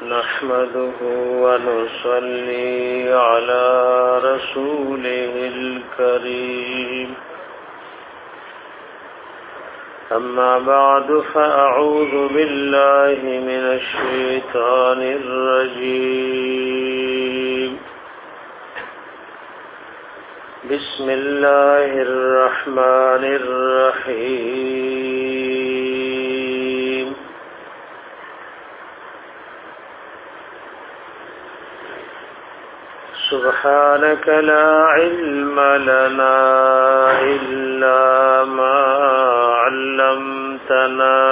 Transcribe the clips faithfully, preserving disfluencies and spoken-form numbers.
نحمده ونصلي على رسوله الكريم أما بعد فأعوذ بالله من الشيطان الرجيم بسم الله الرحمن الرحيم سبحانك لا علم لنا إلا ما علمتنا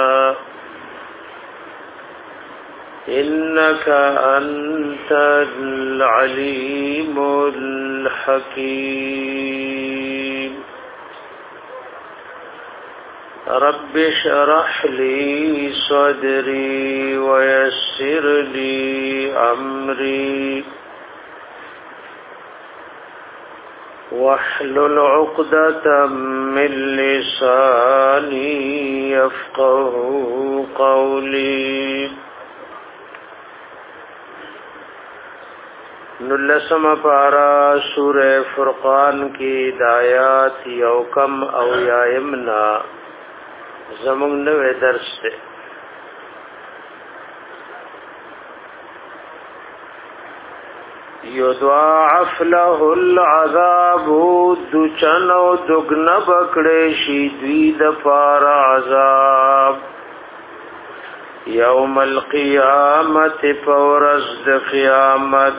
إنك أنت العليم الحكيم رب اشرح لي صدري ويسر لي أمري واحلل عقدة من لساني يفقه قولي نلسم پارا سورہ فرقان کی دایات یوکم او یایمنا زمون نوے درس تے یضاعف له العذاب دچن او دگن بکڑے شی دوی د پار عذاب یوم القیامت پورز د قیامت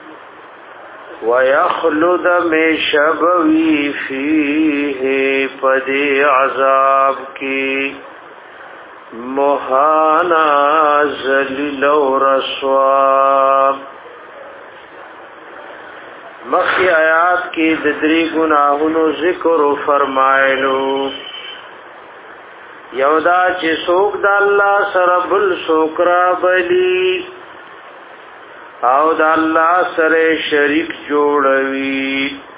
ويخلد مشبوی فیه پدی عذاب کی مہانا ذلیل و رسوا مخی آیات کی ددری گناہونو ذکر فرمائلو یودا چی سوک دا اللہ سر بل سوکرا بلی او دا اللہ سر شریک جوڑوی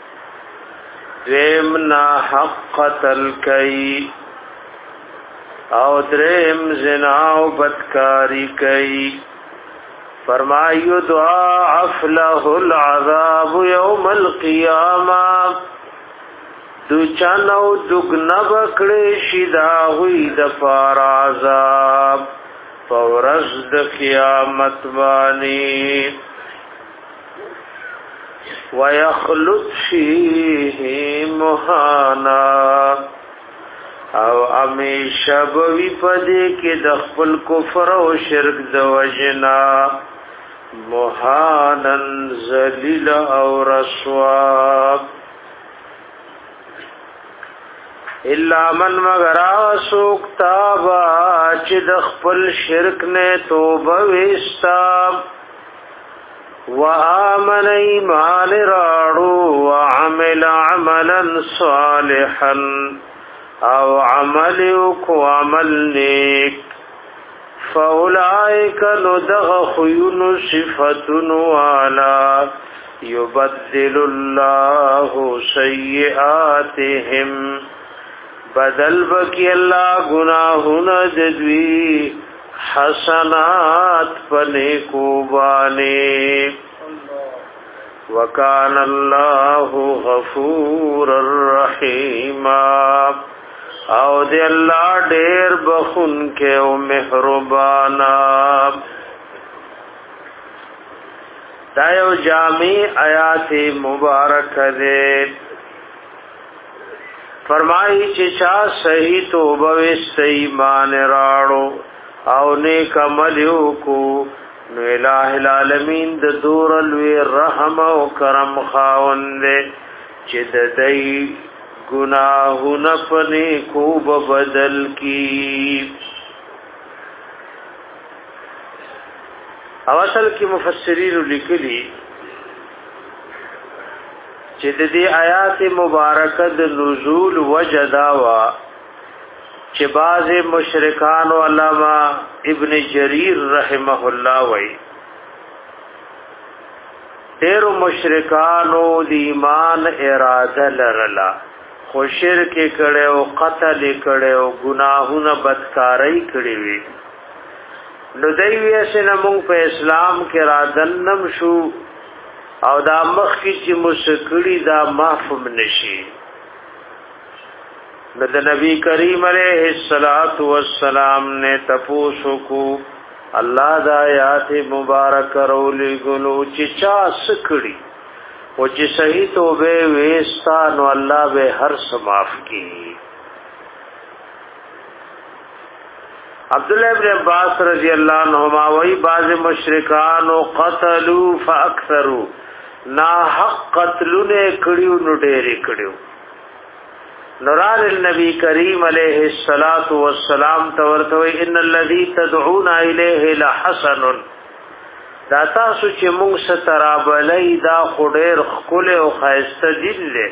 درم نا حق قتل کئی او درم زناو بدکاری کئی فرمائیو ضاعف له العذاب یوم القیامہ دو چنو دگنب کڑی شدا ہوئی دفار عذاب فورز د قیامت بانی ویخلط فیه مہانا او امیشہ بوی پدے کے دخپل کفر و شرک دوجنا مہانن ذلیل او رسوا الا من مگر آسوک تابا چی دخپل شرک نے توبہ ویستا و آمن ایمان راڑو و عمل عملا صالحا او عمل کو عمل نیک فاولائک ندغ خیون صفتن والا یبدل اللہ سیئاتهم بدل بکی اللہ گناہن ددوی حسنات پنیکو بانے وکان اللہ غفور الرحیم او دی اللہ ډیر بخون کے او مہربانا دایو جامی آیات مبارک دے فرمائی چچا صحیح توبہ وست ایمان راڑو او نیک عملیو کو نو الہ العالمین د دور الوی رحم او کرم خاوندے چد دئی گناہون پنے کوب بدل کی او اصل کی مفسرین لکلی چد دی آیات مبارکت نزول وجداوا چه باز مشرکان و علامہ ابن جریر رحمہ اللہ وی دیر مشرکانو دی ایمان اراده لرلا خو شرک کړي او قتل کړي او گناهونه بدکارۍ کړي وي نو دوی اسنه مونږ په اسلام کې را دنم شو او دا مخ کې چې مسکړی دا معفوم نشي. نو د نبی کریم علیہ الصلات والسلام نے تپوسو کو الله دا آیات مبارک رولې ګلو چې چا سکړي او چې صحیح توبه وستا نو الله به هر څه معاف کړي. عبد الله ابن عباس رضی الله عنهما وی بعض مشرکان قتلوا فاكثروا نا حق قتلونه کړیو نو ډېرې کړیو. نوران النبی کریم علیہ الصلات والسلام تورتوی ان الذي تدعون الیه لحسن دا تاسو چې موږ سترابلای دا خډیر خپل او خاسته دین له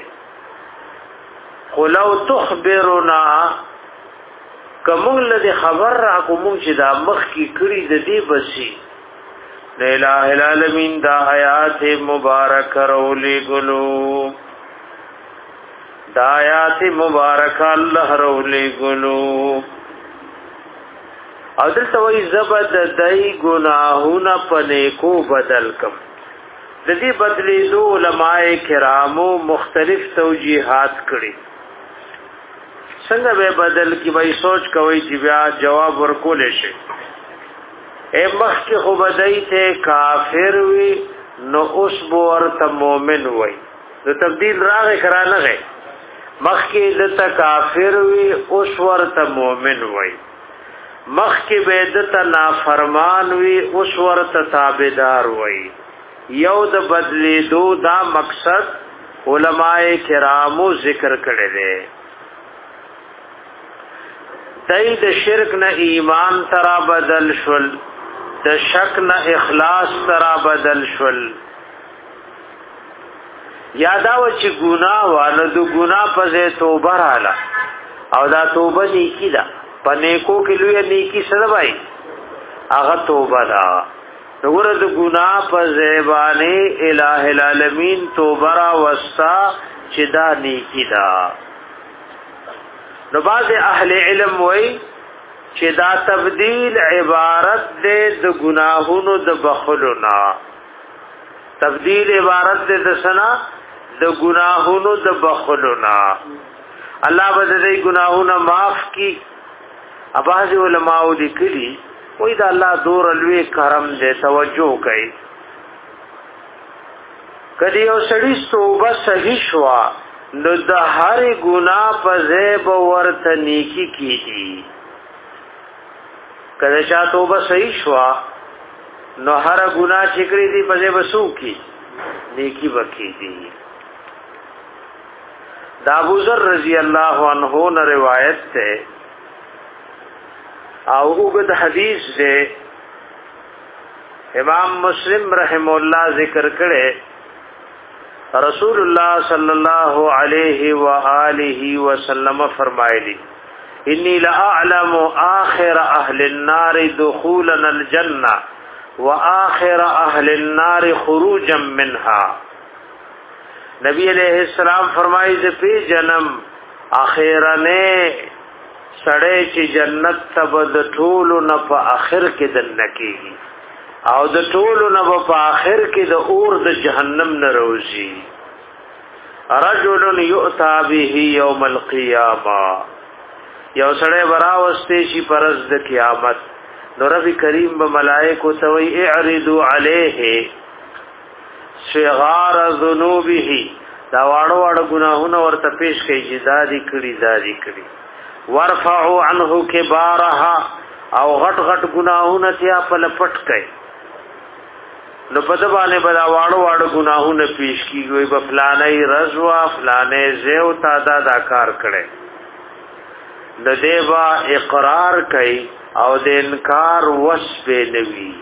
قلو تخبرنا کوم لدی خبر را کوم چې دا مخ کی کړي د دې بسی لا اله الا العالمین دا آیات مبارک رولې ګلو دا آیات مبارک الله رولې ګلو او دلته وی زبد دای گناهونه پنه کو بدل کم. د دې بدلی دو علماء کرامو مختلف توجیهات کړي. څنګه به بدل کی وای سوچ کوي چې بیا جواب ورکول شي. اے مخ کې خو بدای ته کافر وی نو اوس بو ورته مؤمن وای. د تبدیل راغی کرانه غي مخ کې د کافر وی اوس ورته مؤمن وای. مخ کې بدعت نافرمان وی اوس ورته تابعدار وای. یو د بدلی دو دا مقصد علماء کرامو ذکر کړي دي. دای د شرک نه ایمان ترا بدل شول د شک نه اخلاص ترا بدل شول. یاداو چې ګناه وانه د ګناه په ځای توبه رااله او دا توبه نیکی ده پنیکو کې لوی نیکی سره وای هغه توبه ده. وګوره د ګناه په ځای باندې الٰه العالمین توبه را وستا چې دا نیکی ده. نو باز اهل علم وای چې دا تبدیل عبارت ده د ګناهونو د بخلونا. تبدیل عبارت ده د سنا د ګناهونو د بخلونا. الله به دې ګناهونه معاف کړي. اباظ علماء لیکلي وای دا الله دور لوی کرم دې توجه کوي. کدی یو سړی توبه صحیح شوا نو د هر ګناه په ځای به ورته نیکی کیږي. کله چې توبه صحیح شوا نو هر ګناه چې کړی دی په ځای وسو کی نیکی وکړي. دا ابو ذر رضی الله عنه نے روایت ہے او وګد حدیث دے امام مسلم رحم الله ذکر کړي رسول الله صلی الله علیه و آله وسلم فرمایلی انی لاعلم آخر اهل النار دخولا الجنه واخر اهل النار خروجا منها. نبی علیہ السلام فرمایي چې په جنم اخرنه سړی چې جنت ته د ټولو نه په اخر کې دنکېږي او د ټولو نه په اخر کې د اور د جهنم نه روزي. رجل یؤتى به یوم القیامه یو سړی براوسته شي پرز د قیامت. نو رب کریم به ملائکه توي اعرضوا عليه صغار ذنوبه دا واړو واړو ګناهونه ورته پیش کوي چې دادی کړي دادی کړي. ورفعوا عنه كبارها او غټ غټ ګناهونه تیا په لپټ کوي. نو په دې باندې بلا واړو واړو ګناهونه پیش کیږي په فلانه رضوا فلانه زیو تا دا دا کار کړي. د دیوا اقرار کوي او د انکار وصف نوی.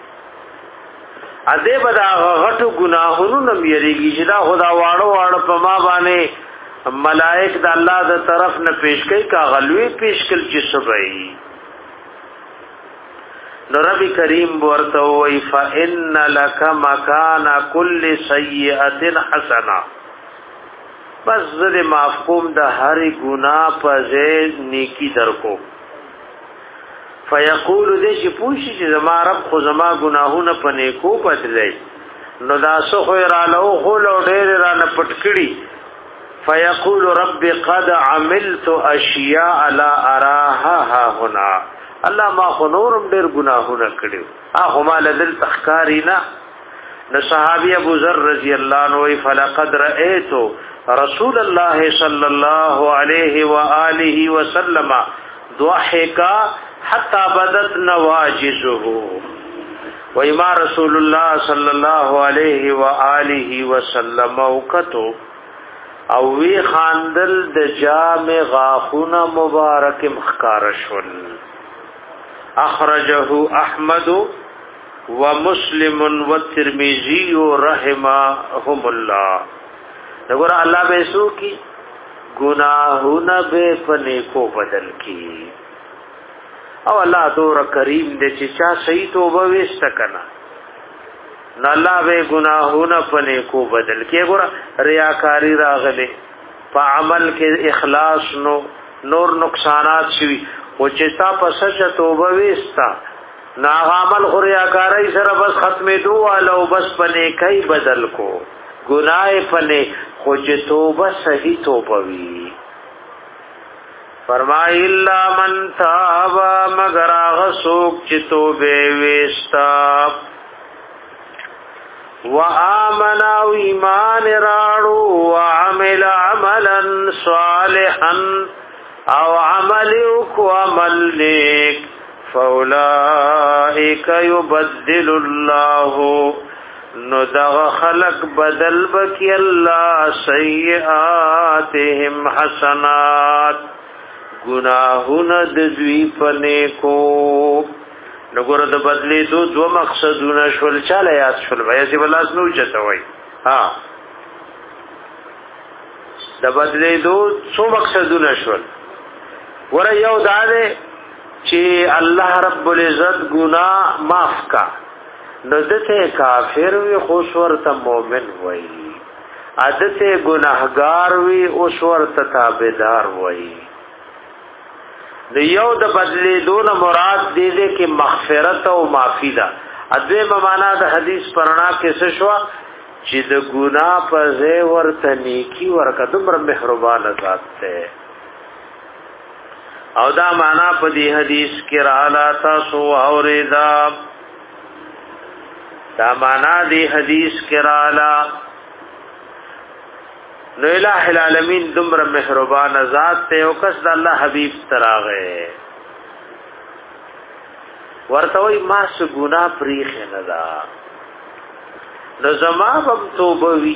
ا دې بدا غټو ګناهونو نم یریږي چې دا خدا واړو واړو په ما باندې ملائک د الله د طرف نه پیش کوي کا غلوی پیش کل چې سبای. نو رب کریم ورته وی فإن لك مکان كل سیئه حسنه. بس زده معفوم د هر ګناه په ځای نیکی درکو. فیقول دې چې پوښي چې زما رب خو زما ګناهونه په نیکو بدلای نو دا سخو را له خو له ډېر را نه پټکړي فیقول رب قد عملت اشیاء لا اراها ها هنا الله ما خو نورم ډېر ګناهونه کړیو هغه مال دل تخکارینا نو صحابي ابو ذر رضی الله عنه فلقد رأيت رسول الله صلى الله عليه واله وسلم ضحك حتى بدت نواجزه وما رسول الله صلى الله عليه واله وسلم وکتو او وی خاندل د جام غاخونه مبارک مخکارشل اخرجه احمد ومسلم والترمذي رحمهم الله دغه الله به سو کی گناہونه به پنه کو بدل کی او الله دور کریم دې چې چا صحیح توبه وست کنا نه الله به گناہونه پنه کو بدل کی ګور ریاکاری راغله په عمل کې اخلاص نو نور نقصانات شوي او چې تا پسچ توبه وستا نا عمل خریاکاری سره بس ختمې دوه لو بس پنه کای بدل کو گناہ پنه خو چې توبه صحیح توبه وی فرمای الا من تاب مگر هغه څوک چې توبه وستا وآمن او ایمان راړو وعمل عملا صالحا او عمل کو عمل نیک فاولئک یبدل الله نو دغه خلق بدل بکی الله سیئاتهم حسنات گناهونه د دوی پنه کو نو ګور د بدلې دو دو مقصدونه شول چاله یاد شول بیا چې بلاس نو چتوي ها د بدلې دو څو مقصدونه شول ور یو داله چې الله رب العزت ګناه معاف کا نو دته کافر وی خوش ورته مؤمن وای عادته گناهګار وی اوس ورته تابعدار وای د یو د بدلې دون مراد دې دې کې مغفرت او معافی ده اځه معنا د حدیث پرانا کې څه شو چې د ګناه په ځای ورته نیکی ورکه دمر مهربان ذات ته او دا معنا په دې حدیث کې رااله تاسو اوریدا دا معنا دی حدیث کرالا نو الہ العالمین دمر مہربان ذات تے او کس دا اللہ حبیب تراغے ورتوی ما سو گناہ پریخ ندا نو زمابم توبوی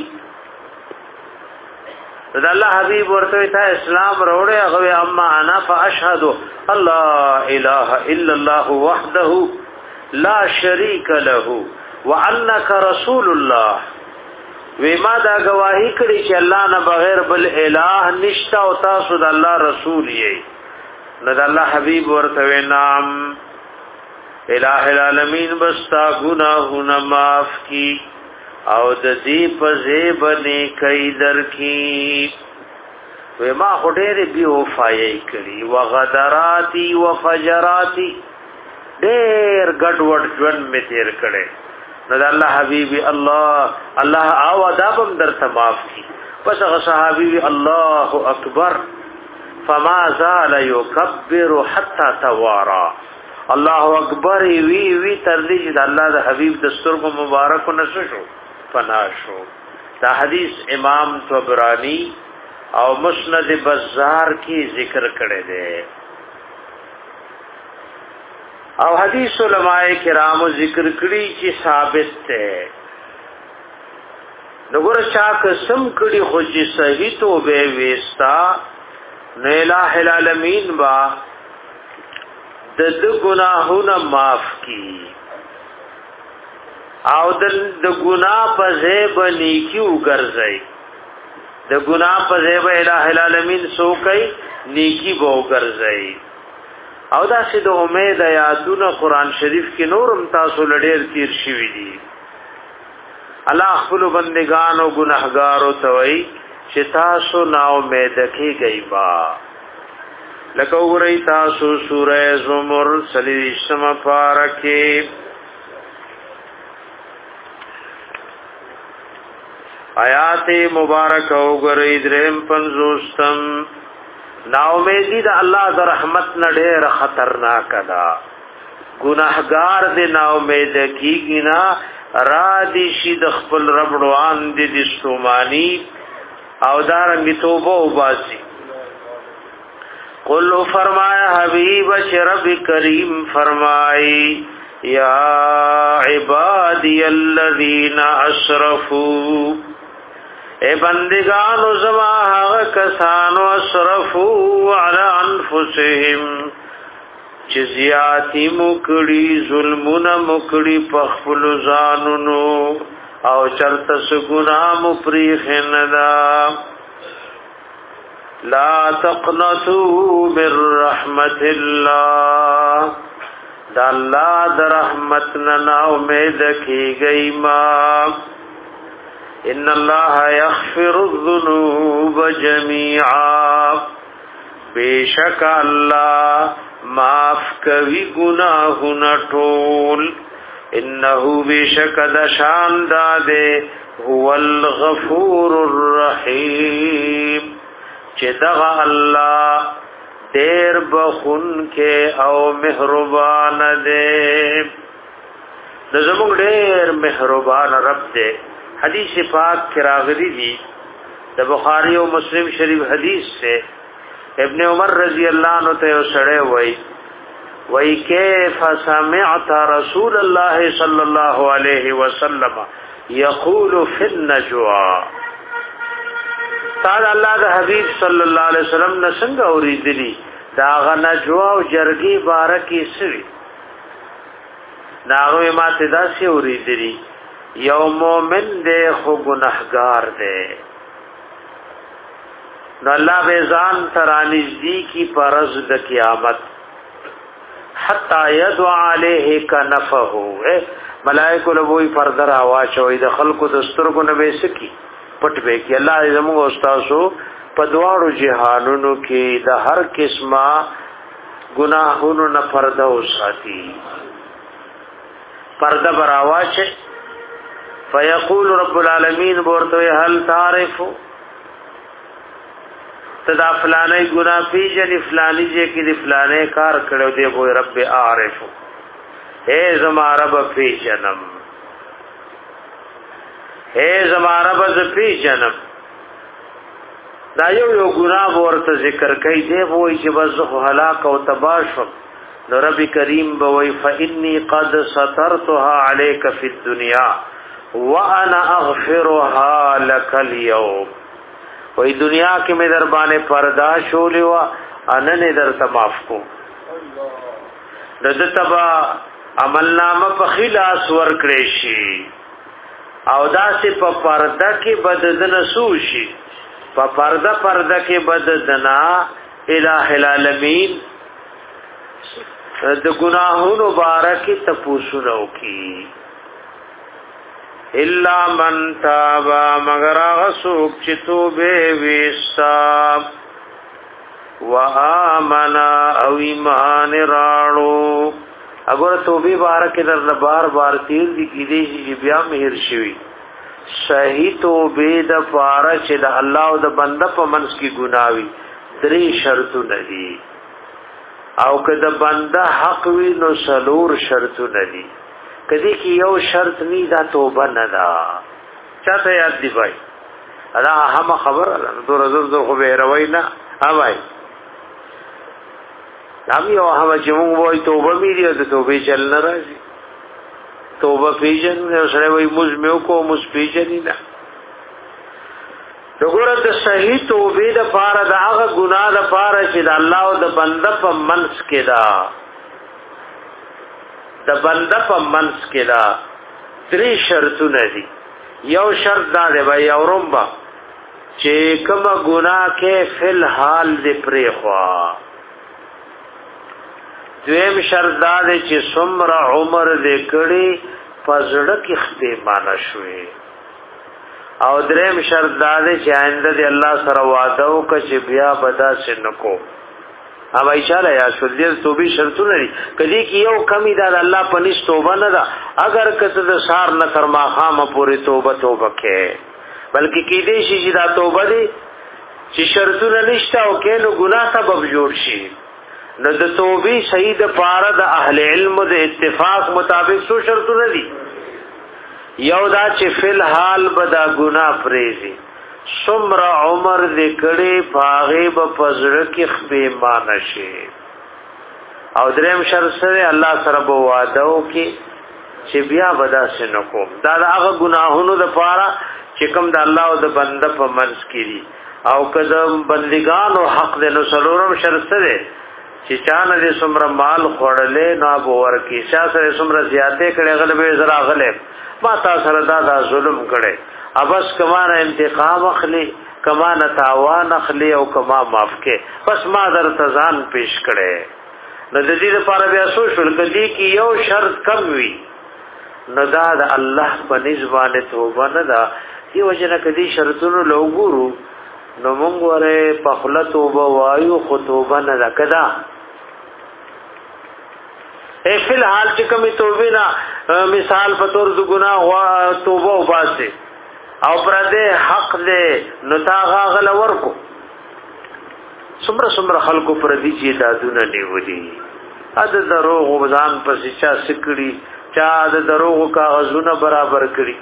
دا اللہ حبیب ورتوی تا اسلام روڑے اغوی اما انا فاشہدو اللہ الہ الا اللہ وحدہ لا شریک لہو وانک رسول الله وما دا گواہی کړي چې الله نه بغیر بل الہ نشتا او تاسو د الله رسول یې نو د الله حبیب ورته نام الہ العالمین بستا گناهونه معاف کی او د دې په زیبنه کوي درکې وما هډېر بي وفای کړي وغدراتی وفجراتی ډېر ګډوډ ژوند می تیر کړي نو الله حبیبی الله الله او ادبم در تماف کی پس هغه صحابی الله اکبر فما زال يكبر حتى توارى الله اکبر وی وی تر دې چې الله د حبیب دستور کو مبارک نشو فناشو دا حدیث امام طبرانی او مسند بزار کی ذکر کړي دي او حدیث علماء کرام ذکر کړي چې ثابت ده نګور چا قسم کړي خو چې صحیح توبه وستا نه الہ العالمین با د ګناهونه معاف کی او د ګناه په ځای باندې کیو ګرځي د ګناه په ځای به الہ العالمین سو کوي نیکی به ګرځي او دا چې د امید آیاتونه قران شریف کې نورم تاسو لډیر تیر شوی دي الله خپل بندگان او ګناهګار او توي چې تاسو نا امید کېږئ با لکه وګورئ تاسو سوره زمر سلیشم پارکه آیات مبارک وګورئ دریم پنځوستم نا امیدی د الله د رحمت نه ډېر خطرناک ده ګناهګار دې نا امید کیږي نه را دي شي د خپل رب روان دي د ستومانی او دارنګ توبه وباسي قل فرمایا حبیب چې رب کریم فرمای یا عبادی الذین اسرفوا اے بندگانو زما هغه کسانو اسرفوا علی انفسهم چې زیاتی مکړي ظلمونه مکړي په خپل ځانونو او چرته سګنا مو پریخندا لا تقنطوا من رحمت الله دا الله د رحمت نه امید کیږي ما ان الله یغفر الذنوب جميعا بیشک الله معاف کوي گناهونه ټول انه بیشک د شان داده هو الغفور الرحیم چې دغه الله ډېر بخون کې او مهربان دی د زموږ ډېر مهربان رب دی حدیث پاک کې راغلي دي د بخاری او مسلم شریف حدیث سے ابن عمر رضی اللہ عنہ ته سره وای وای کیف سمعت رسول الله صلی الله علیه وسلم یقول فی النجوا تعالی الله د حبیب صلی الله علیه وسلم نه څنګه اوریدلی دا غنجوا او جرګي بارکی سوی ناغه ماته دا سی اوریدلی یو مومن دے خو گناہگار دے نو اللہ بیزان ترانزدی کی پرز د قیامت حتی یدعا علیہ کنفہو ملائکو لبوی پردر آواشوی د خلقو دسترگو نبی سکی پٹ بے کی اللہ زمو استاسو پدوارو جہانونو کی د ہر قسمہ گناہونو نا پردہ ساتی پردہ براواچے فیقول رب العالمین بورتو هل تعرفو تدا فلانے گناہ پیجنی فلانی جے کی دی فلانے کار کڑو دے بوئی رب اعرفو اے زما رب پیجنم اے زما رب ز پیجنم دا یو یو گناہ بورت ذکر کئی دے بوئی چی بزخ حلاک و تباشم نو رب کریم بوئی فإنی قد سترتها علیک فی الدنیا وانا اغفرها لك اليوم وہی دنیا کے میں دربانے پردہ شولے وا انن در تماف کو دتبا عمل نامہ په خلاص ور کړی شي او داسې په پرده کې بددن سوشي په پرده پرده کې بددنا الہ العالمین د گناہونو بارکی تپوسونو کی الا من تاب مگر غسوک چتو بے ویستا و آمنا او ایمان راڑو اگر توبی بارک در بار بار تیر دی کی دیشی بیا مہر شوی صحیح توبی دا پارا چه دا اللہ و دا بندہ پا منس کی گناوی دری شرطو ندی او که دا بندہ حق وی نو سلور شرطو ندی کدی کی یو شرط نی دا توبه ندا چاته یاد دی بھائی ادا هم خبر دور زور زور خو به روي نه ها بھائی نام یو هم چې موږ وای توبه میری د توبه چل نه راځي توبه پیژن نو سره وای موږ مې کو موږ پیژنې نه وګوره د صحیح توبه د پاره د هغه ګناه د پاره چې د الله او د بنده په منځ کې دا د بنده په منځ کې دا درې شرطونه دي یو شرط دا دی بھائی اورمبا چې کوم ګناه کې فل حال دې پرې خوا دویم شرط دا دی چې څومره عمر دې کړي پزړه کې ختمانه شوي او دریم شرط دا دی چې آینده دې الله سره وعده وکړي چې بیا بدا سنکو او ایشاله یا شذل توبې شرطونه لري کدی کې یو کمی دا الله پنځ توبه نه ده اگر کته د سار نه تر ما خامه پوری توبه توبه کې بلکې کې دې شي چې دا توبه دي چې شرطونه نشته او کې نو ګناه سبب جوړ شي نو د توبې شهید پاره د اهل علم د اتفاق مطابق څو شرطونه دي یو دا چې فل حال بدا ګناه پریزي سمر عمر دکڑی فاغیب پزر کی خبیمان شی او درم شر سره الله سره بو وعدو کی چې بیا ودا سنکو دا هغه گناهونو د پاره چې کوم د الله او د بنده په منځ کړي او کدم بندگانو حق د نو سلورم شر سره چې چانه دې سمر مال خړلې نو ابو ورکی شاسره سمر زیاته کړي غلبې زرا غلې ما تا سره دا, دا ظلم کړي ابس کمانه انتقام اخلي کمانه تاوان اخلي او کما معاف کې بس ما در تزان پیش کړي نو د دې لپاره بیا سوچل کدي کې یو شرط کم وي نو دا د الله په نسبانه توبه نه دا دی وجنه کدي شرطونو لوګورو نو موږ وره په خپل توبه وایو خو توبه نه دا کدا ای فی الحال چې کومه توبه نه مثال په تور د ګناه توبه وباسه او پر دې حق دې نو تا غل ورکو سمره سمره خلکو پر دې چې دادونه نیولي اده دروغ وزان پر شچا سکړي چا د دروغ کاغذونه برابر کړي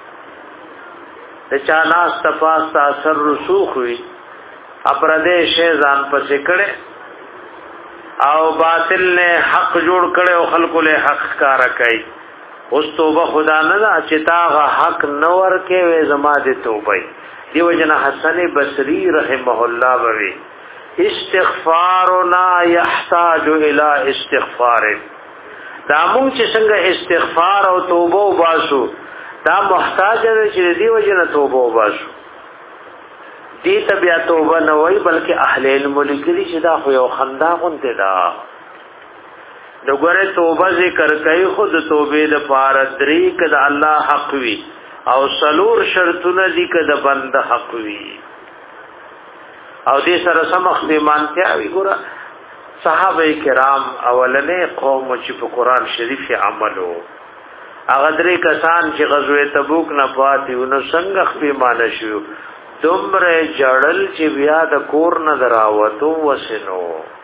د چا ناس تپاس اثر رسوخ وي اپر دې شی ځان پر سکړي او باطل نه حق جوړ کړي او خلکو له حق کار کوي اوس توبه خدا نه دا چې تاغه حق نور کې وې زما دې توبه دیو جن حسن بصری رحمه الله بوي استغفارنا يحتاج الى استغفار دا مونږ چې څنګه استغفار او توبه وباسو دا محتاج دی چې دیو جن توبه وباسو دې ته بیا توبه نه وای بلکې اهل علم لیکلي چې دا خو یو خندا غونته ده دغه توبه ذکر کوي خود توبه د پاره درې کده الله حق وی او سلور شرطونه دي کده بند حق وی او دې سره سمخ ایمانتیا وی ګور صحابه کرام اولنې قوم چې په قران شریف عملو هغه درې کسان چې غزوه تبوک نه پاتې ونو څنګه خپل ایمان شو دومره جړل چې بیا د کور نه دراوتو وسنو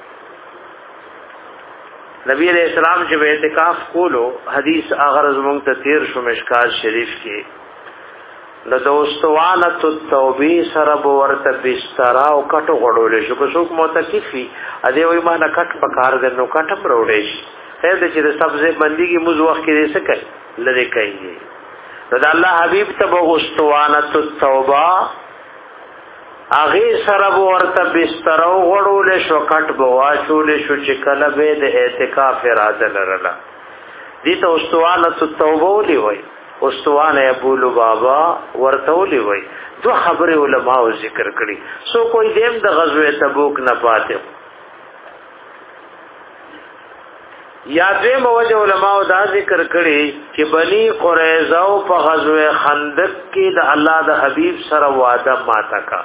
نبی علیہ السلام چې به اعتکاف کولو حدیث اگر زمونږ ته تیر شو مشکات شریف کې نو دوستوانه التوبې سره به ورته بستر او کټو غړولې شو کو څوک معتکفي ا دې وای ما نه کټ پکار د نو کټم وروړې شي خیر دې چې د سبزه بندګي موږ وخت کې دې څه کوي لری کوي نو د الله حبیب ته دوستوانه التوبه اغه سره ورته بستر او غړول شو کټ بواچول شو چې کله به د اعتکاف اراده لرله دي ته استوانه توبه ولي وای استوانه ابو لبابا ورته ولي وای دو خبره علماء ذکر کړي سو کوئی دیم د غزوه تبوک نه پاتې یا دې موجه علماء دا ذکر کړي چې بني قریظه په غزوه خندق کې د الله د حبيب سره وعده ماته کا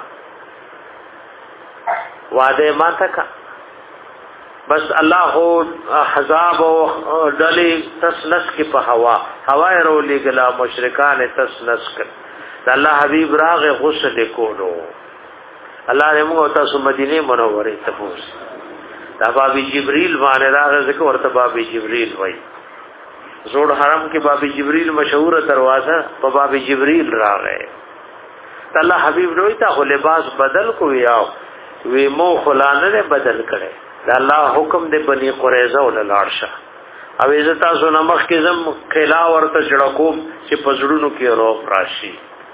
وعده ماته کا بس الله حزاب او دلی تسنس کی په هوا هوا رولې ګلا مشرکان تسنس کړ الله حبیب راغ غسل کولو الله دې موږ تاسو مدینه منوره ته پوس دا بابي جبريل باندې راغ ذکر ورته بابي جبريل وای زوړ حرم کې بابي جبريل مشهور دروازه په بابي جبريل راغې الله حبیب نوې ته لباس بدل کو یاو وی مو خلانه بدل کړي دا الله حکم دې بني قریظه ول لاړشه او عزت تاسو نمخ کې زم خلا ورته چړکو چې پزړونو کې روح راشي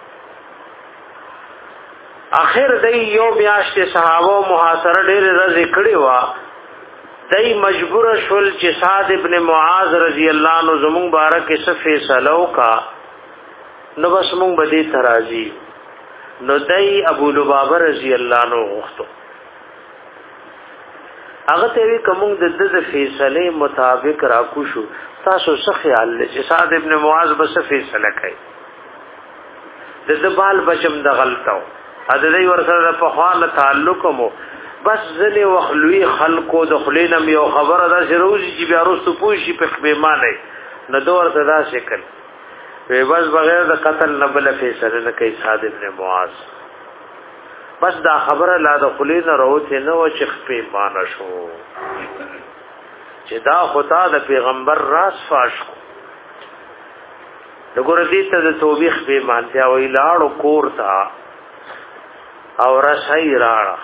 اخر دای یو میاشت صحابه محاصره ډېر رضی کړي وا دای مجبور شول چې سعد ابن معاذ رضی الله عنه زمون بارک صفه سلو کا نو بس مونږ بدی ترازی نو دای ابو لبابه رضی الله عنه غوښتو هغه ته وی کوم د د فیصله مطابق راکو شو تاسو څه خیال لرئ سعد ابن معاذ بس فیصله کوي د د بال بچم د غلطو ا د دې ورسره په خوانه تعلق مو بس ځنې وخلوي خلکو د خلینم یو خبره دا چې روزي چې بیا وروسته پوه شي په پیمانه نه دو ورته دا شکل وی بس بغیر د قتل نه بل فیصله نه کوي سعد ابن معاذ بس دا خبره لا د خلین راوته نه و چې پیمانه شو چې دا خدا د پیغمبر راز فاش کو دغه دې ته د توبېخ پیمانتیا وی لاړو کور تا او رسای راړه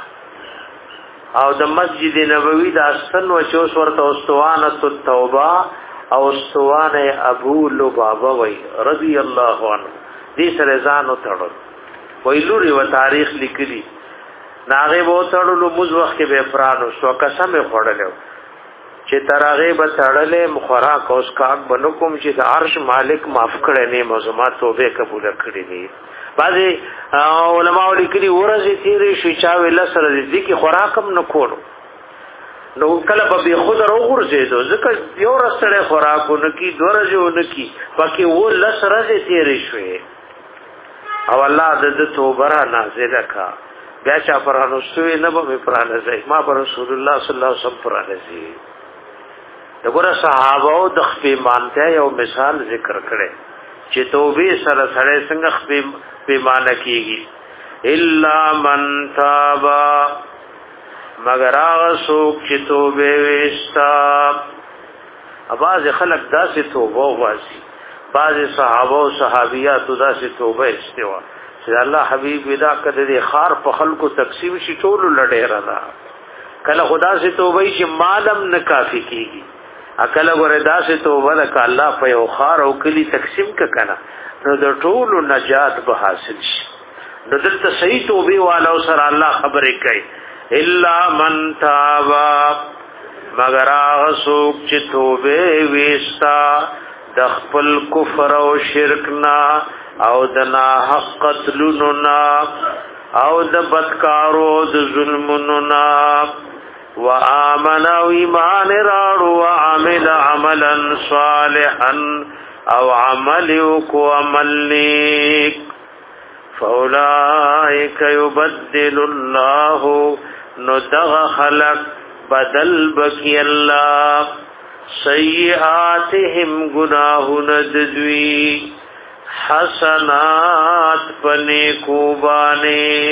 او د مسجد نبوي د استن و چوس ورته استوانه التوبه او استوانه ابو لبابه وی رضی الله عنه دې سره ځانو تړل ویلوري و تاریخ لیکلی ناغه وو تړلو موږ وخت کې به پرانو سو قسم خړلو چې ترغه به تړلې مخراق اوس کاک بنو کوم چې د عرش مالک معاف کړي نه موضوعات توبه قبول کړي دي بعضي علماء لیکلي ورځي تیرې شي چا ویل سره دې کې خوراکم نه کولو نو کله به خود راغورځېدو ځکه یو رسړې خوراکونه کی دورځونه کی پکې و لسره تیرې شوې او الله د توبه را نازله کا بیا چا پرانو سوې نه به پرانه ځي ما پر رسول الله صلی الله علیه وسلم پرانه ځي دغه صحابه او د خپل مانته یو مثال ذکر کړي چې توبه سره سره څنګه خپل پیمانه کیږي الا من تاب مگر هغه څوک چې توبه وستا اواز خلق داسې توبه واسي بعض صحابه او صحابيات داسې توبه استوا چې الله حبيب ودا کړه دې خار په خلکو تقسیم شي ټول لړې را کله خدا سے توبه چې مالم نه کافی کیږي اکل وردا سے توبه د الله په یو خار او کلی تقسیم ک کنه نو د ټول نجات به حاصل شي نو دلته صحیح توبه والو سره الله خبرې کوي الا من تاب مگر هغه څوک چې توبه وستا د خپل کفر او شرک نا او د نا حق قتلونو نا او د بدکارو د ظلمونو نا وآمن و ایمان راړو وعمل عملا صالحا او عمل کو عمل نیک فاولئک یبدل الله ندغ خلق بدل بکی الله سیئاتهم گناہ نددوی حسنات پنیکو بانے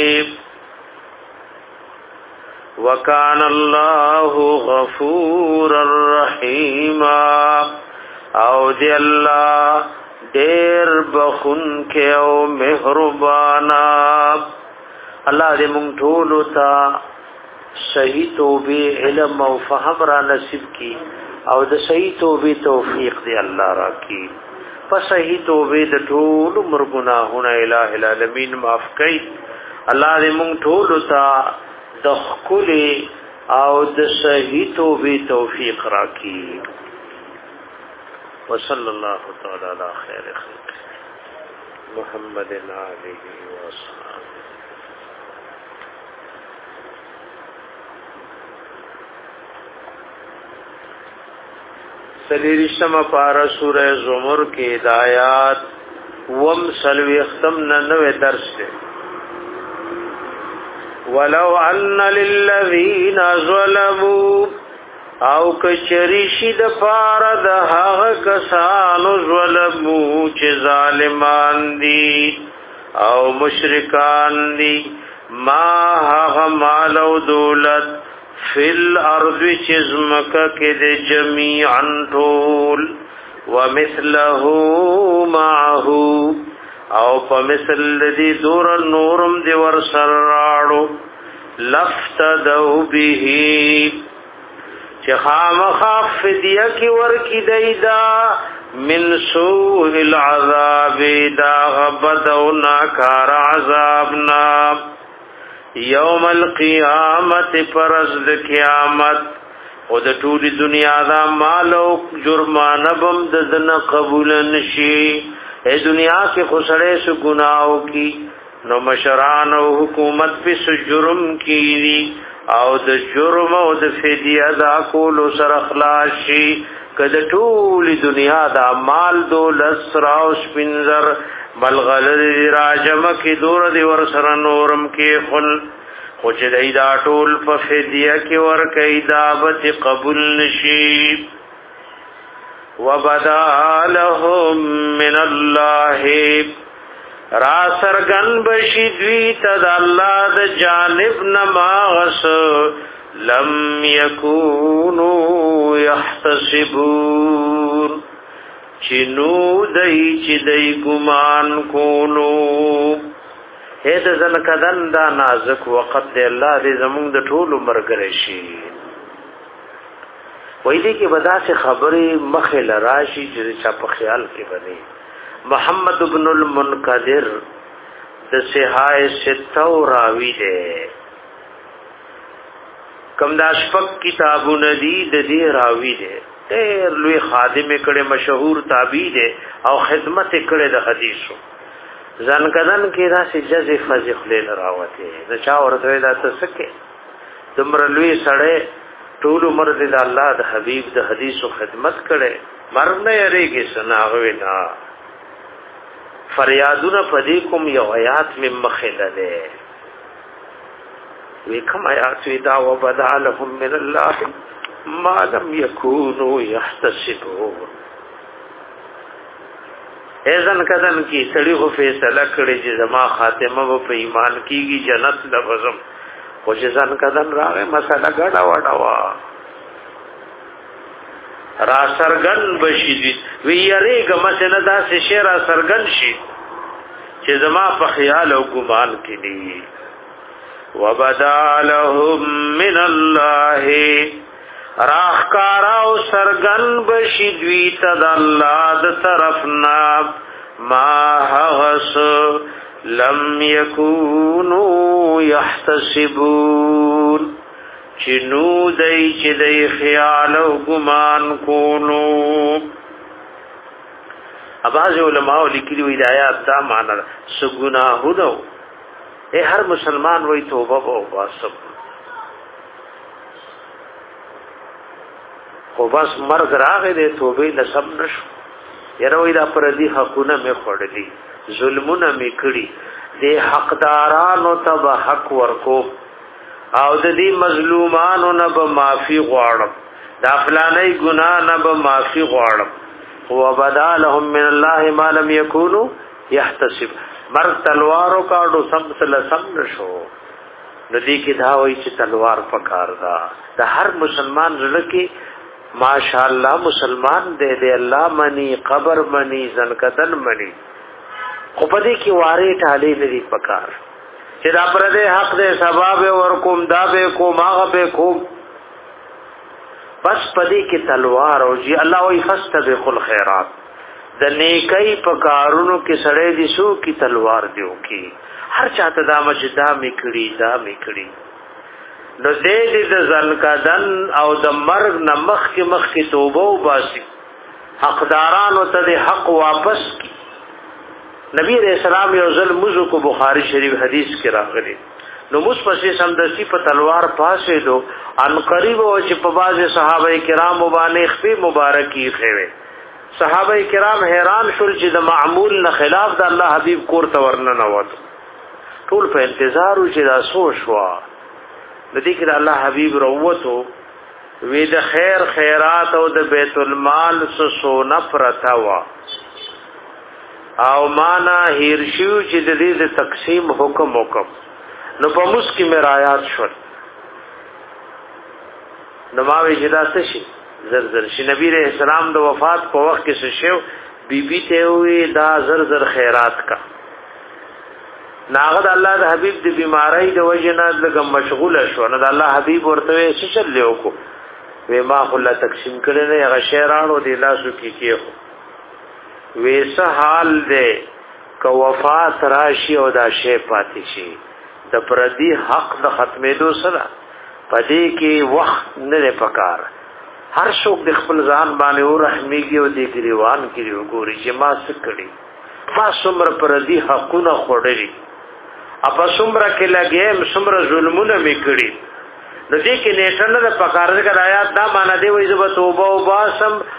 وکان اللہ غفور الرحیم او دی اللہ دیر بخن کے او مہربانا اللہ دے منگ ٹھولو تا صحیح توبه علم او فهم را نصیب کی او د صحیح توبه توفیق دی الله را کی پس صحیح توبه د ټول عمر گناهونه الٰه العالمین معاف کړي الله دې مونږ ټول ته د خپل او د صحیح توبه توفیق را کی وصلی الله تعالی علی خیر خلق محمد علیه و صحبه سلیرشتم پارا سورہ زمر کی ہدایات وم سلوی اختم ننوے درس دے ولو ان للذین ظلموا او کچریشی د پارا د هغه کسانو ظلمو چې ظالمان دي او مشرکان دي ما هغه مال او دولت فل ارض چزمک کې د جميعا طول ومثله معه او په مثل الذي دور نورم دی ور سراړو لفتدو به چې خامخ فدیه کی ور کی دیدا من سوء العذاب دا غبدو ناکار عذابنا یوم القیامت پرز د قیامت او د ټول دنیا دا مال او جرمانه بم د دنه قبول نشي اے دنیا کې خسړې سو ګناو کی نو مشران او حکومت په سو جرم کی او د جرم او د فدیه دا کول سره خلاص شي کله ټول دنیا دا مال دولت راو سپینزر بلغل راجم کی دور دی ور سره نورم کی خل خو چې دای دا ټول په فدیه کې ور کوي دعوت قبول نشي وبدا لهم من الله را سرګن بشي دوی ته د الله د جانب نما غس لم يكونوا يحتسبون چنو دای چې دای ګمان کولو اې د ځن کدن دا نازک وخت دی الله دې زمونږ د ټولو مرګ شي وای دې کې ودا سے خبرې مخه لراشي چې چا په خیال کې بني محمد ابن المنقدر د صحای ستو راوی دی کم دا شپک کتابونه دي د دې راوی دی ډېر لوی خادم کړي مشهور تابعی دی او خدمت کړي د حدیثو ځان کدن کې دا سې جزې فزخ له راوته دا چا ورته دا تسکه دمر لوی سړې ټول عمر دې د الله د حبيب د حدیثو خدمت کړي مرګ نه یریږي سناغوي نا فریادونه پدې کوم یو آیات مې مخله ده وکم آیات دا وبدا لهم من الله ما لم يكونوا يحتسبون ایزن کدن کی سړی خو فیصله کړي چې زما خاتمه په ایمان کیږي جنت لفظم خو چې ځن کدن راغې مسله ګډا وډا وا را سرګن بشي دي وی یریګه مسله دا سه شی را سرګن شي چې زما په خیال او ګمان کې دي وبدا لهم من الله راخکارا او سرګن بشي دوی ته د الله د طرفنا ما هغس لم يكونوا يحتسبون چنو دای چې دای خیال او ګمان کولو اباظ علماء لیکلي وی د آیات دا معنی سګناهونو اے هر مسلمان وی توبه او واسب خو بس مرګ راغی د توبې نسب نشو یره وی دا پردي حقونه مې خړلې ظلمونه مې کړی د حقدارانو ته حق ورکو او د دې مظلومانو نه به معافي غواړم دا فلانې ګناه نه به معافي غواړم هو بدالهم من الله ما لم يكونوا يحتسب مرګ تلوارو کاډو سم سره سم نشو ندی کې دا وایي چې تلوار پکار دا د هر مسلمان زړه کې ماشاءالله مسلمان دې دې الله منی قبر منی زنکدن منی خو پدې کې واره ټاله لري پکار چې دا پر دې حق دې ثواب ورکوم دا به کوم هغه به کوم بس پدې کې تلوار او جی الله وی فاستبقوا الخيرات د نیکي په کارونو کې سړې دي شو کی تلوار دیو کی هر چاته دا مجدا میکړي دا میکړي نو دې دې د ځلکدن او د مرګ نمخ کې مخ کې توبه او باسي حقدارانو ته د حق واپس کی نبی رسول الله یو ځل مزو کو بخاری شریف حدیث کې راغلي نو مس پسې سمدسي په تلوار پاسې دو ان قریب او چې په باز صحابه کرام باندې خپې مبارکي خوي صحابه کرام حیران شول چې د معمول نه خلاف د الله حبيب کور ته ورننه وته ټول په انتظار چې دا سوچ وا د دې کې د الله حبيب وروته وی د خیر خیرات او د بیت المال سو نفرتا وا او معنا هیرشو چې د دې د تقسیم حکم وکم نو په مسکی مې رايات شول نو ما وی جدا څه شي زر زر شي نبی رحم السلام د وفات په وخت کې څه شو بیبي ته وی دا زر زر خیرات کا ناغد الله د حبيب د بیماری د وجنه لګم مشغوله شو نو د الله حبيب ورته څه چل له کو وی ما خلا تقسیم کړي نه هغه شیرانو دی لاسو کې کېو ویسه حال دې کو وفات راشي او دا شی پاتې شي د پردي حق د ختمېدو سره پدې کې وخت نه پکار هر څوک د خپل ځان باندې او رحمېږي او دې ګریوان کې وګوري چې ما څه کړی ما څومره پردي حقونه خوړلي اپا څومره کې لګېم څومره ظلمونه میکړي نو دې کې نشه نه پکار ذکر آیات دا معنا دی وایي زه توبه او باسم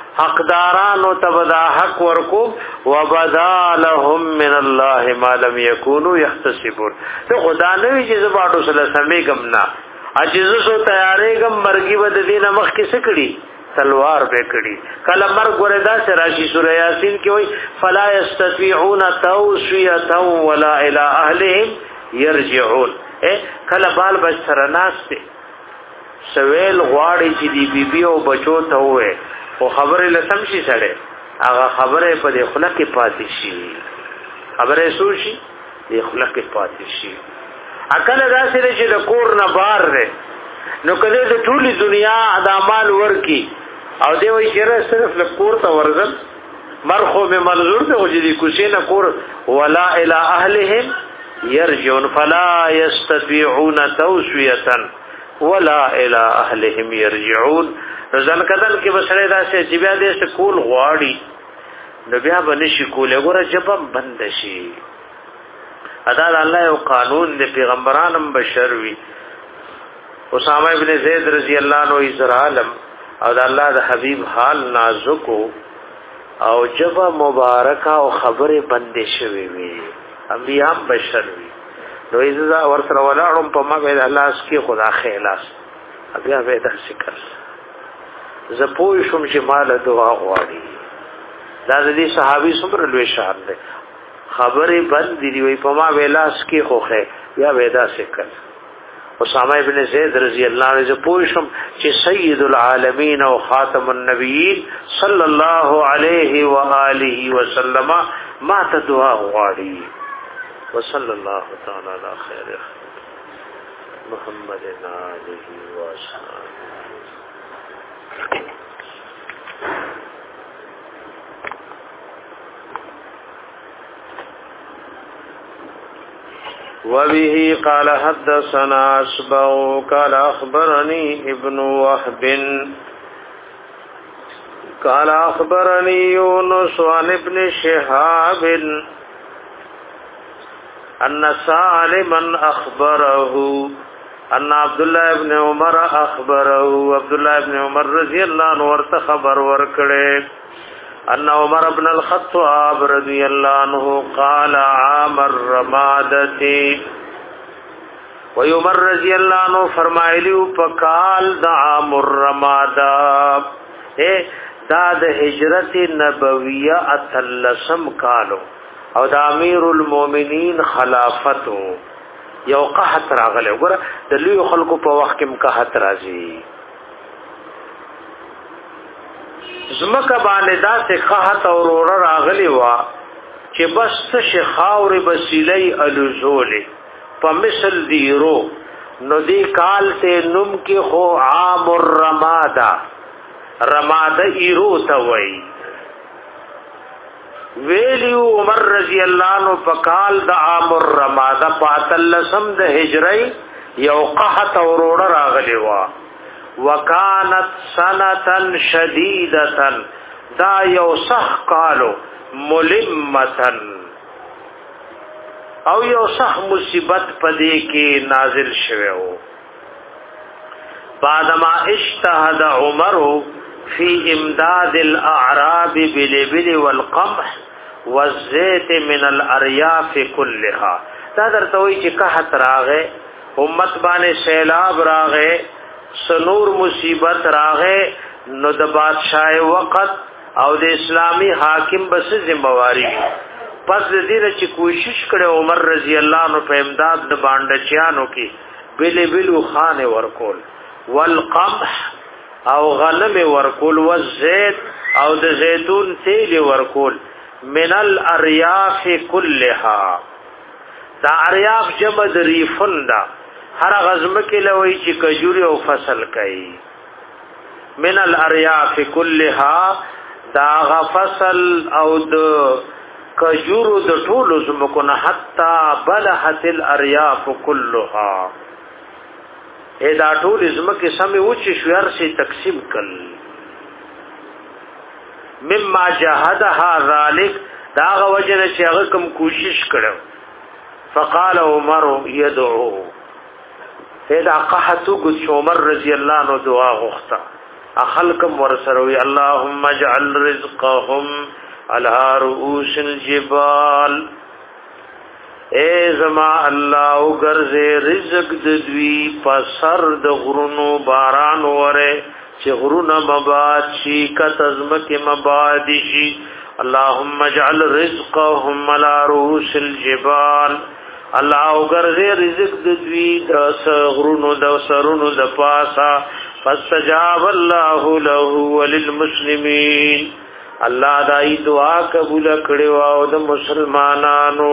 حقدارانو تبدا حق ورکو وبدا لهم من الله ما لم يكونوا يحتسبون ته خدا نه وی چې زباټو سره سمېګم نه عجز سو تیارېګم مرګي ود دینه مخ کې سکړي تلوار به کړي کله مرګ وردا سره راشي سورہ یاسین کې وای فلا یستطيعون توصیه ولا الى اهلهم يرجعون اے کله بال بچ سره ناشته سویل غواړي چې دی بیبي او بچو ته وې او خبره لسم شي سره هغه خبره په دې خلق کې پاتې شي خبره سو شي دې خلق کې پاتې شي اکل داسې چې د کور نه بار ده نو کله د ټولي دنیا د اعمال ورکی او دی وی چې صرف له کور ته ورغل مرخو به منظور ته وجدي کوشینه کور ولا الى اهلهم يرجعون فلا يستطيعون توصيه ولا الى اهلهم يرجعون ځل کدل کې بسره داسې چې بیا دې سکول غواړي نو بیا باندې شي کوله ګوره جبم بند شي ادا الله یو قانون د پیغمبرانم بشر وی اسامه ابن زید رضی الله عنه اسرائیلم او د الله د حبیب حال نازکو او جبا مبارکه او خبره بند شوی وی انبیاء بشر وی نو ایزا ور سره ولاړم په ما به الله اس کې خدا خیلاس بیا به د ذکر ز پوه شم چې مال دعا غواړي دا د دې صحابي څومره لوی شان دی خبره بند دی وی په ما ویلاس کې خوخه بیا به دا ذکر اسامه ابن زید رضی الله عنه پوه شم چې سید العالمین او خاتم النبیین صلی الله علیه و آله وسلم ما ته دعا غواړي وصلى الله تعالى على خير محمد آله وصحبه وبه قال حدثنا أصبغ قال أخبرني ابن وهب قال أخبرني يونس عن ابن شهاب ان سالما اخبره ان عبد الله ابن عمر اخبره عبد الله ابن عمر رضی الله عنه ورته خبر ورکړي ان عمر ابن الخطاب رضی الله عنه قال عام الرمادتی و عمر رضی الله عنه فرمایلی په کال د عام الرمادا اے دا د هجرت نبویہ اتلسم کالو او د امیر المؤمنین خلافتو یو قحط راغله وګوره د لوی خلکو په وخت کې مقحط راځي زمکه باندې دا څه قحط او ورور راغلی وا چې بس څه خاور بسیلې الوزولې په مثل دیرو نو دی کال ته نوم کې خو عام الرمادا رماده ایرو ته وای ویلیو عمر رضی اللہ عنہ فقال دا عام الرماده پاتلسم د هجری یو قحط اوروڑ راغلی وا وکانت سنتن شدیدتن دا یو صح قالو ملمتن او یو صح مصیبت پدی کې نازل شوه بعدما اجتهد عمر في امداد الاعراب بالابل والقمح والزيت من الارياف كلها دا درته وی چې قحط راغې امت باندې سیلاب راغې سنور مصیبت راغې نو د بادشاہ وقت او د اسلامی حاکم بس ذمہواری پس دې چې کوشش کړي عمر رضی الله عنه په امداد د باندچیانو کې بل بل خان ورکول والقمح او غنم ورکول والزيت او د زيتون تیل ورکول من الارياف كلها دا اریاف جمع د ریفن دا هر غزم کې لوي چې کجوري او فصل کوي من الارياف كلها دا غ فصل او د کجورو د ټولو زمکو نه حتا بلحت الارياف كلها اې دا ټول زمکه سمې و چې شویر سي تقسیم کړل مما جهدها ذلك دا غوجه چې هغه کوم کوشش کړو فقال عمر يدعو اذا قحطوا عمر رضی الله عنه دعا غوښته اخلکم ورسروي اللهم اجعل رزقهم على رؤوس الجبال اے زما الله او ګرځه رزق د دوی په سر د غرونو باران وره چې غرونه مباد شي کتزمک مباد شي اللهم اجعل رزقهم على رؤوس الجبال الله او ګرځه رزق د دوی د غرونو د سرونو د پاسا فاستجاب الله له وللمسلمين الله دای دعا قبول کړو او د مسلمانانو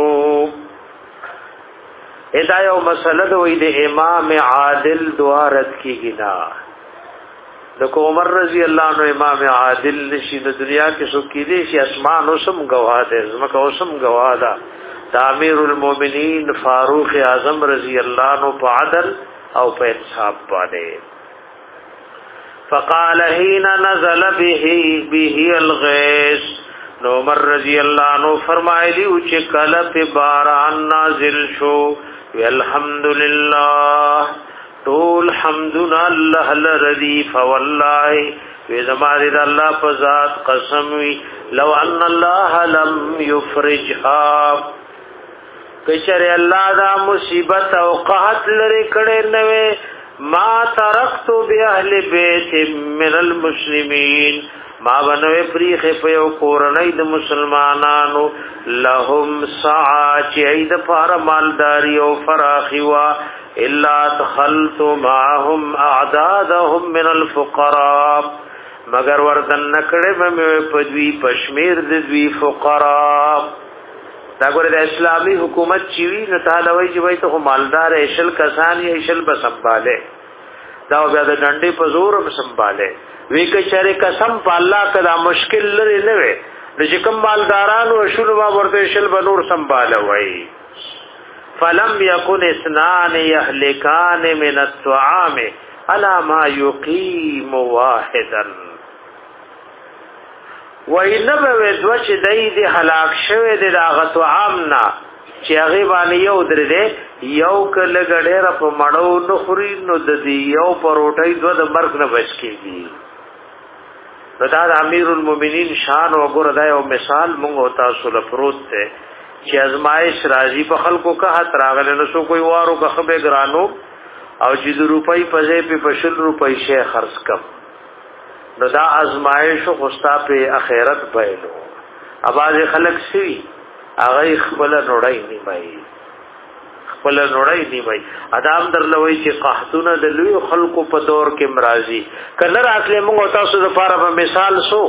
ادا یو مسله دوی د امام عادل دعا رد کیږي نا د عمر رضی الله عنه امام عادل نشي د دنیا کې سو کې دي چې اسمان اوسم گواه ده زمکه اوسم گواه ده امیر المؤمنین فاروق اعظم رضی الله عنه په عدل او په انصاف باندې فقال حين نزل به به الغيث نو عمر رضی الله عنه فرمایلی او چې کله په باران نازل شو الحمدلله طول حمدنا الله الذي فوالله وزماد الله په ذات قسم وی لو ان الله لم يفرجها کچره الله دا مصیبت او قحط لري کړي نه ما ترکت باهل بیت من المسلمین ما بنوي پریخه په یو کورنۍ د مسلمانانو لهم سعا چې اید فار مالداری او فراخي وا الا دخلت معهم اعدادهم من الفقراء مگر وردن نکړې مې په دوی پشمیر د دوی فقراء دا ګوره د اسلامي حکومت چې وی نه تعالی وایي چې وایي ته مالدار ایشل کسان یې ایشل به سنباله دا بیا د ډنډې په زور به سنباله وی که چره قسم په الله کدا مشکل لري نه وي چې کوم مالدارانو شول با ورته ایشل به نور سنباله وایي فلم يكن اثنان يهلكان من الطعام على ما يقيم واحدا وینه به دوه چې دای دي هلاک شوه د هغه عامنا چې هغه باندې یو درې دی یو کله غډېره په مړو نو خوري نو د دې یو پروټای دوه د مرګ نه بچ کیږي دا د امیر المؤمنین شان او ګور دا یو مثال مونږ تاسو له پروت ته چې ازمایش راځي په خلکو کا هات راغله نو سو کوئی وارو کا خبه ګرانو او چې د روپۍ په ځای په پښل روپۍ شي خرڅ کم نو دا ازمایش خوستا په اخرت بایلو اواز خلق سی هغه خپل نوړای نیمای خپل نوړای نیمای ادم درلوي چې قحطونه د لوی خلقو په دور کې مرাজি کله راتله موږ تاسو د پاره په مثال سو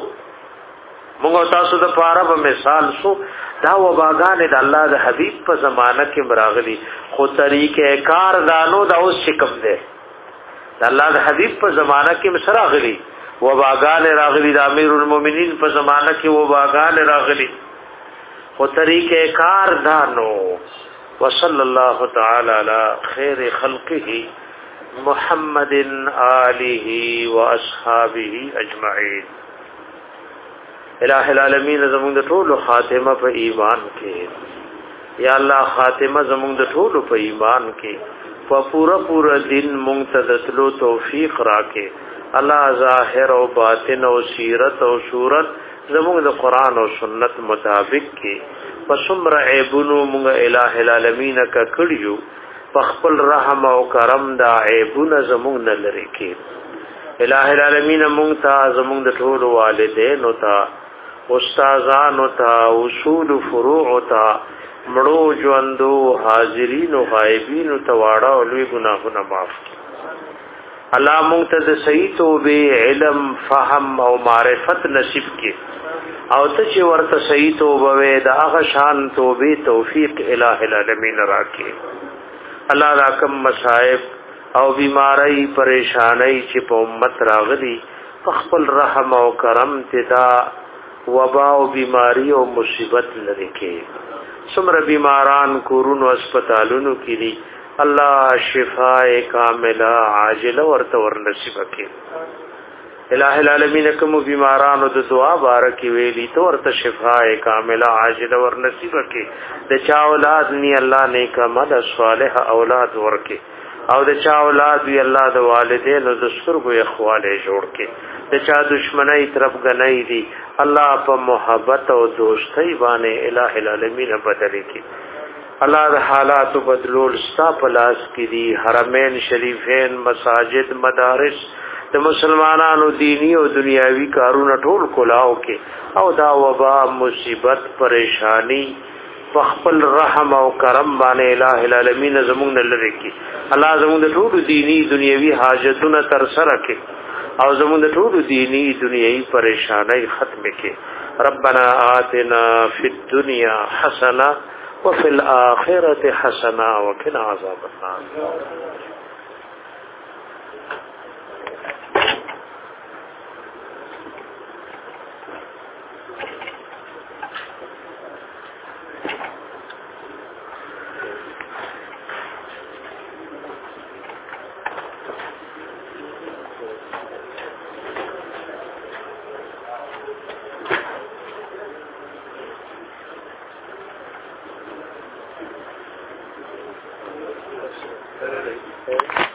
موږ تاسو د پاره په مثال سو دا وباګان د الله د حبيب په زمانہ کې مراغلي خو طریقې کار دانو دا اوس شکم ده د الله د حبيب په زمانہ کې مسراغلي وباګان راغلي د امیر المؤمنین په زمانہ کې وباګان راغلي خو طریقې کار دانو وصلی الله تعالی علی خیر خلقه محمد آله واصحابہ اجمعین الہ العالمین زمون د ټولو خاتمه په ایمان کې یا الله خاتمه زمون د ټولو په ایمان کې په پورا پورا دین مونږ ته د تلو توفیق راکې الله ظاهر او باطن او سیرت او صورت زمون د قران او سنت مطابق کې پسمر عیبونو مونږ الہ العالمین کا کړیو په خپل رحم او کرم دا عیبونه زمون نه لري کې الہ العالمین مونږ ته زمون د ټولو والدین او ته استادانو ته اصول فروع ته مړو ژوندو حاضرین او غایبین ته واړه او لوی ګناهونه معاف کړي الله مونږ ته د صحیح توبه علم فهم او معرفت نصیب کړي او ته چې ورته صحیح توبه وې د هغه شان توبه توفیق الہ العالمین راکړي الله دا کوم مصائب او بیماری پریشانی چې په امت راغلي خپل رحم او کرم تدا وبا او بیماری او مصیبت لري کې څومره بیماران کورونو هسپتالونو کې دي الله شفاء کامله عاجله ورته ورنصیب کړي الہ العالمین کوم بیمارانو د دعا بارک ویلي تو ورته شفاء کامله عاجله ورنصیب کړي د چا اولاد ني الله نیک عمل صالح اولاد ورکړي او د چا اولاد وی الله د والدینو د سترګو اخواله جوړ کې د چا دشمنی طرف غنۍ دي الله په محبت او دوستۍ باندې الٰه العالمین بدل کې الله د حالات بدلول ستا پلاس کې دي حرمین شریفین مساجد مدارس د مسلمانانو دینی او دنیاوی کارونه ټول کلاو کې او دا وبا مصیبت پریشانی خپل رحم او کرم باندې الٰه العالمین زموږ نه لری کی الله زموږ د ټول دینی دنیوي حاجتونه تر سره کی او زموږ د ټول دینی دنیوي پریشانای ختم کی ربنا آتنا فی الدنیا حسنه وفي الاخره حسنه وقنا عذاب النار Thank you.